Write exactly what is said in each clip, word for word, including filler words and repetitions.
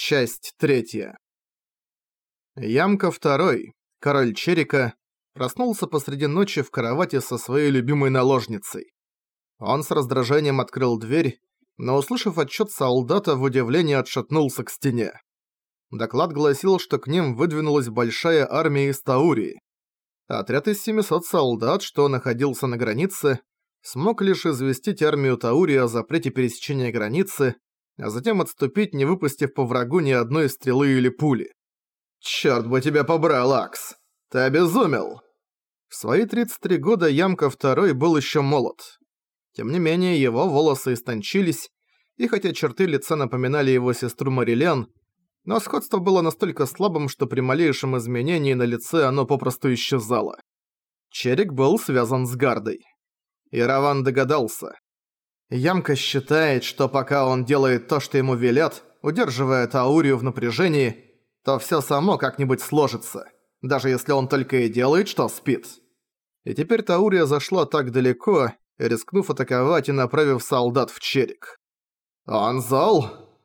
Часть третья. Ямка второй, король Черика, проснулся посреди ночи в кровати со своей любимой наложницей. Он с раздражением открыл дверь, но, услышав отчет солдата, в удивлении отшатнулся к стене. Доклад гласил, что к ним выдвинулась большая армия из Таурии. Отряд из семисот солдат, что находился на границе, смог лишь известить армию Таурии о запрете пересечения границы, а затем отступить, не выпустив по врагу ни одной стрелы или пули. «Чёрт бы тебя побрал, Акс! Ты обезумел!» В свои тридцать три года Ямка второй был ещё молод. Тем не менее, его волосы истончились, и хотя черты лица напоминали его сестру Марилен, но сходство было настолько слабым, что при малейшем изменении на лице оно попросту исчезало. Черик был связан с Гардой. И Раван догадался. Ямка считает, что пока он делает то, что ему велят, удерживая Таурию в напряжении, то всё само как-нибудь сложится, даже если он только и делает, что спит. И теперь Таурия зашла так далеко, рискнув атаковать и направив солдат в Черик. Он зол.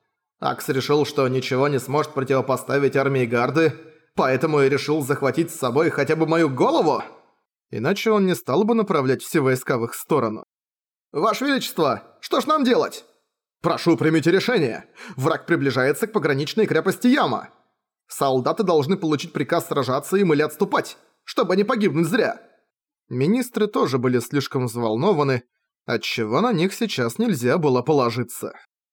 Акс решил, что ничего не сможет противопоставить армии Гарды, поэтому и решил захватить с собой хотя бы мою голову? Иначе он не стал бы направлять все войска в их сторону. «Ваше Величество, что ж нам делать?» «Прошу, примите решение. Враг приближается к пограничной крепости Яма. Солдаты должны получить приказ сражаться им или отступать, чтобы не погибнуть зря». Министры тоже были слишком взволнованы, отчего на них сейчас нельзя было положиться.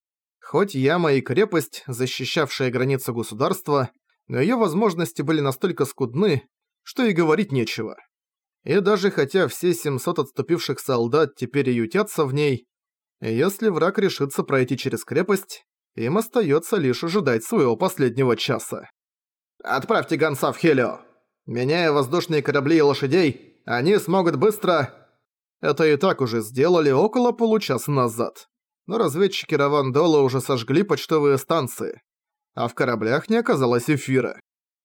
Хоть Яма и крепость, защищавшая границы государства, но её возможности были настолько скудны, что и говорить нечего. И даже хотя все семьсот отступивших солдат теперь и ютятся в ней, если враг решится пройти через крепость, им остаётся лишь ожидать своего последнего часа. «Отправьте гонца в Хелио. Меняя воздушные корабли и лошадей, они смогут быстро...» Это и так уже сделали около получаса назад. Но разведчики Равандола уже сожгли почтовые станции, а в кораблях не оказалось эфира.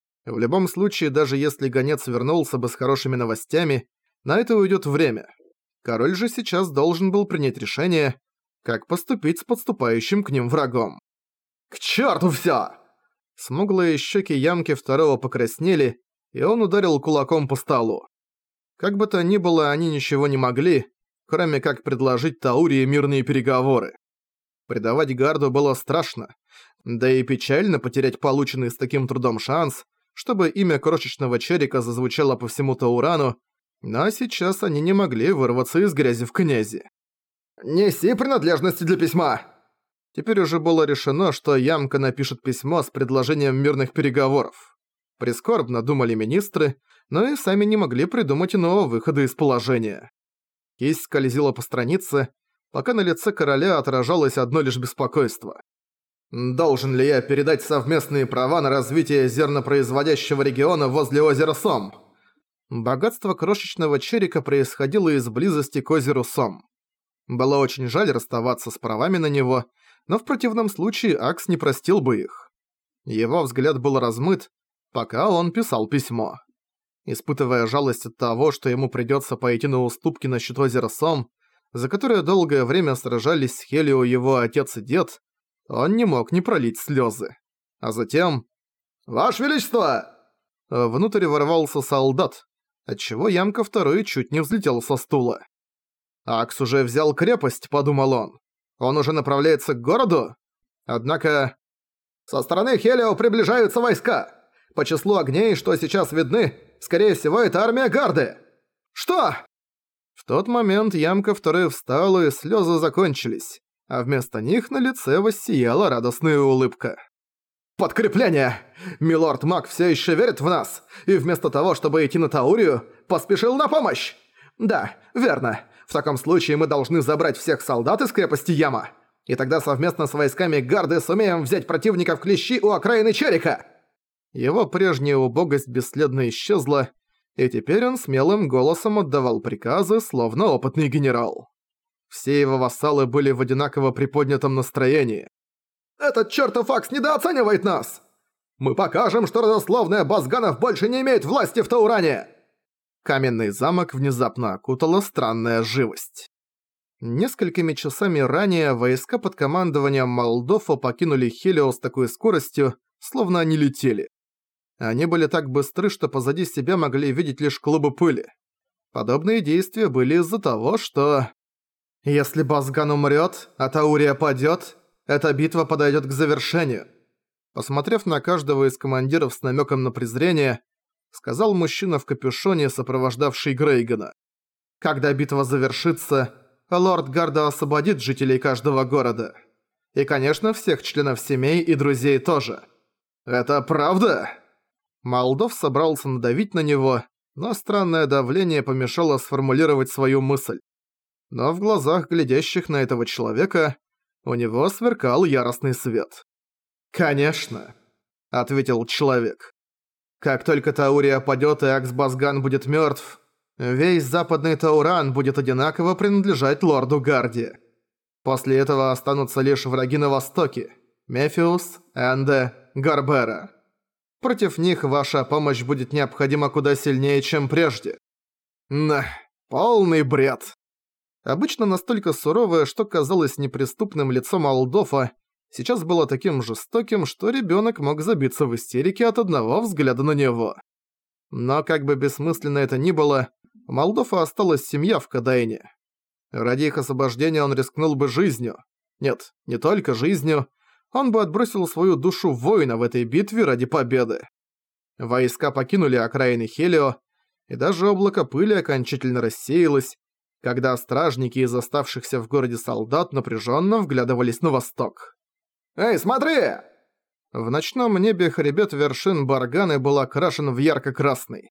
В любом случае, даже если гонец вернулся бы с хорошими новостями, на это уйдет время. Король же сейчас должен был принять решение, как поступить с подступающим к ним врагом. «К черту всё!» Смуглые щеки Ямки второго покраснели, и он ударил кулаком по столу. Как бы то ни было, они ничего не могли, кроме как предложить Таурии мирные переговоры. Предавать Гарду было страшно, да и печально потерять полученный с таким трудом шанс, чтобы имя крошечного Черика зазвучало по всему Таурану, но сейчас они не могли вырваться из грязи в князи. «Неси принадлежности для письма!» Теперь уже было решено, что Ямка напишет письмо с предложением мирных переговоров. Прискорбно думали министры, но и сами не могли придумать иного выхода из положения. Кисть скользила по странице, пока на лице короля отражалось одно лишь беспокойство. «Должен ли я передать совместные права на развитие зернопроизводящего региона возле озера Сом?» Богатство крошечного Черика происходило из близости к озеру Сом. Было очень жаль расставаться с правами на него, но в противном случае Акс не простил бы их. Его взгляд был размыт, пока он писал письмо. Испытывая жалость от того, что ему придётся пойти на уступки насчет озера Сом, за которое долгое время сражались с Хелио его отец и дед, он не мог не пролить слёзы. А затем... «Ваше Величество!» Внутрь ворвался солдат, отчего Ямка второй чуть не взлетел со стула. «Акс уже взял крепость», — подумал он. «Он уже направляется к городу?» Однако... «Со стороны Хелио приближаются войска! По числу огней, что сейчас видны, скорее всего, это армия Гарды!» «Что?» В тот момент Ямка второй встал, и слёзы закончились, а вместо них на лице воссияла радостная улыбка. «Подкрепление! Милорд Мак всё ещё верит в нас, и вместо того, чтобы идти на Таурию, поспешил на помощь! Да, верно. В таком случае мы должны забрать всех солдат из крепости Яма, и тогда совместно с войсками Гарды сумеем взять противника в клещи у окраины Черика!» Его прежняя убогость бесследно исчезла, и теперь он смелым голосом отдавал приказы, словно опытный генерал. Все его вассалы были в одинаково приподнятом настроении. «Этот чертов Акс недооценивает нас! Мы покажем, что родословная Базганов больше не имеет власти в Тауране!» Каменный замок внезапно окутала странная живость. Несколькими часами ранее войска под командованием Молдофа покинули Хелио с такой скоростью, словно они летели. Они были так быстры, что позади себя могли видеть лишь клубы пыли. Подобные действия были из-за того, что... Если Базган умрет, а Таурия падет, эта битва подойдет к завершению. Посмотрев на каждого из командиров с намеком на презрение, сказал мужчина в капюшоне, сопровождавший Грейгана. Когда битва завершится, лорд Гарда освободит жителей каждого города. И, конечно, всех членов семей и друзей тоже. Это правда? Молдов собрался надавить на него, но странное давление помешало сформулировать свою мысль. Но в глазах глядящих на этого человека у него сверкал яростный свет. «Конечно», — ответил человек. «Как только Таурия падёт и Аксбазган будет мёртв, весь западный Тауран будет одинаково принадлежать лорду Гарди. После этого останутся лишь враги на востоке – Мефиус, Энде, Гарбера. Против них ваша помощь будет необходима куда сильнее, чем прежде». На, полный бред. Обычно настолько суровое, что казалось неприступным лицо Молдофа, сейчас было таким жестоким, что ребёнок мог забиться в истерике от одного взгляда на него. Но как бы бессмысленно это ни было, у Молдофа осталась семья в Кадайне. Ради их освобождения он рискнул бы жизнью. Нет, не только жизнью, он бы отбросил свою душу воина в этой битве ради победы. Войска покинули окраины Хелио, и даже облако пыли окончательно рассеялось, когда стражники из оставшихся в городе солдат напряженно вглядывались на восток. «Эй, смотри!» В ночном небе хребет вершин Барганы был окрашен в ярко-красный.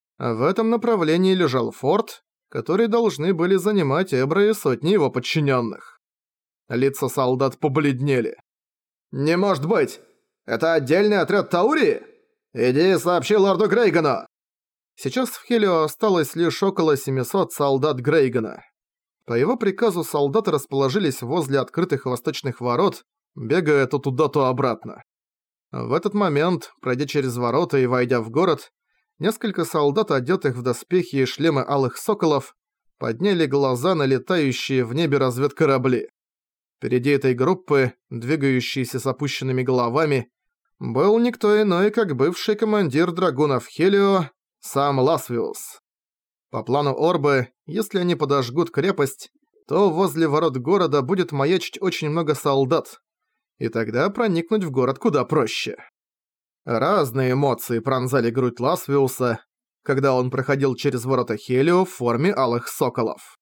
В этом направлении лежал форт, который должны были занимать Эбра и сотни его подчиненных. Лица солдат побледнели. «Не может быть! Это отдельный отряд Таурии? Иди сообщи лорду Грейгану!» Сейчас в Хелио осталось лишь около семисот солдат Грейгана. По его приказу солдаты расположились возле открытых восточных ворот, бегая то туда, то обратно. В этот момент, пройдя через ворота и войдя в город, несколько солдат, одетых в доспехи и шлемы алых соколов, подняли глаза на летающие в небе разведкорабли. Впереди этой группы, двигающейся с опущенными головами, был никто иной, как бывший командир драгунов Хелио, сам Ласвиус. По плану Орбы, если они подожгут крепость, то возле ворот города будет маячить очень много солдат, и тогда проникнуть в город куда проще. Разные эмоции пронзали грудь Ласвиуса, когда он проходил через ворота Хелио в форме алых соколов.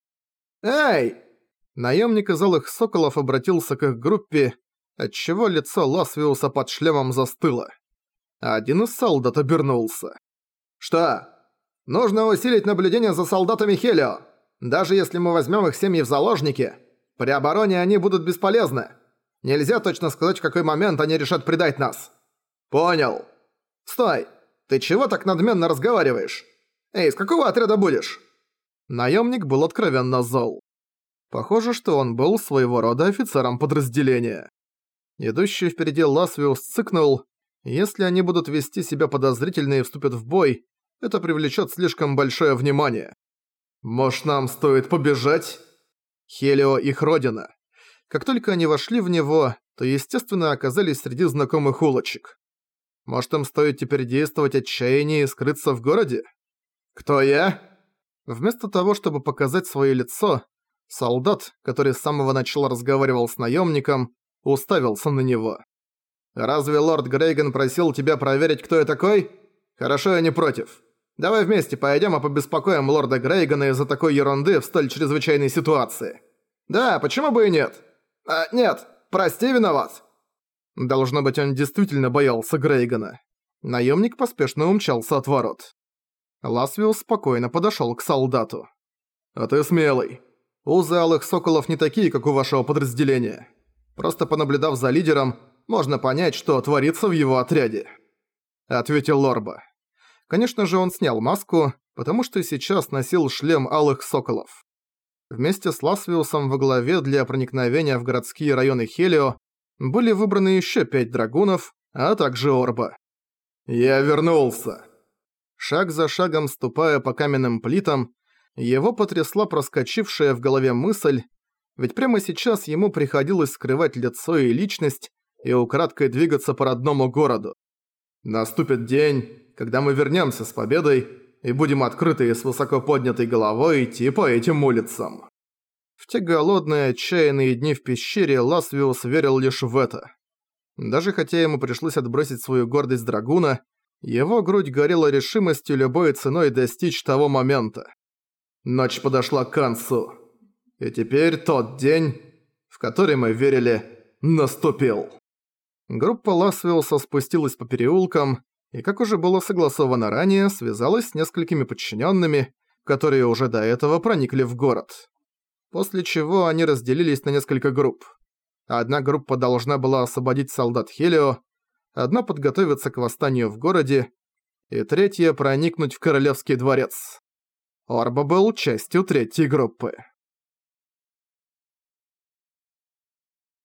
«Эй!» Наемник из алых соколов обратился к их группе, отчего лицо Ласвиуса под шлемом застыло. Один из солдат обернулся. «Что? Нужно усилить наблюдение за солдатами Хелио. Даже если мы возьмем их семьи в заложники, при обороне они будут бесполезны. Нельзя точно сказать, в какой момент они решат предать нас». «Понял. Стой! Ты чего так надменно разговариваешь? Эй, с какого отряда будешь?» Наемник был откровенно зол. Похоже, что он был своего рода офицером подразделения. Идущий впереди Ласвиус цыкнул. Если они будут вести себя подозрительно и вступят в бой, это привлечет слишком большое внимание. «Может, нам стоит побежать?» Хелио их родина. Как только они вошли в него, то, естественно, оказались среди знакомых улочек. Может, им стоит теперь действовать отчаяние и скрыться в городе? «Кто я?» Вместо того, чтобы показать свое лицо, солдат, который с самого начала разговаривал с наемником, уставился на него. «Разве лорд Грейган просил тебя проверить, кто я такой? Хорошо, я не против. Давай вместе пойдем и побеспокоим лорда Грейгана из-за такой ерунды в столь чрезвычайной ситуации. Да, почему бы и нет? А, нет, прости, виноват». Должно быть, он действительно боялся Грейгана. Наемник поспешно умчался от ворот. Ласвиус спокойно подошел к солдату. «А ты смелый. Узы алых соколов не такие, как у вашего подразделения. Просто понаблюдав за лидером, можно понять, что творится в его отряде», — ответил Лорба. Конечно же, он снял маску, потому что сейчас носил шлем алых соколов. Вместе с Ласвиусом во главе для проникновения в городские районы Хелио были выбраны еще пять драгунов, а также Орба. «Я вернулся!» Шаг за шагом ступая по каменным плитам, его потрясла проскочившая в голове мысль, Ведь прямо сейчас ему приходилось скрывать лицо и личность и украдкой двигаться по родному городу. Наступит день, когда мы вернемся с победой и будем открыты и с высоко поднятой головой идти по этим улицам. В те голодные, отчаянные дни в пещере Ласвиус верил лишь в это. Даже хотя ему пришлось отбросить свою гордость драгуна, его грудь горела решимостью любой ценой достичь того момента. Ночь подошла к концу. И теперь тот день, в который мы верили, наступил. Группа Ласвиуса спустилась по переулкам и, как уже было согласовано ранее, связалась с несколькими подчиненными, которые уже до этого проникли в город. После чего они разделились на несколько групп. Одна группа должна была освободить солдат Хелио, одна подготовиться к восстанию в городе, и третья проникнуть в королевский дворец. Орба был частью третьей группы.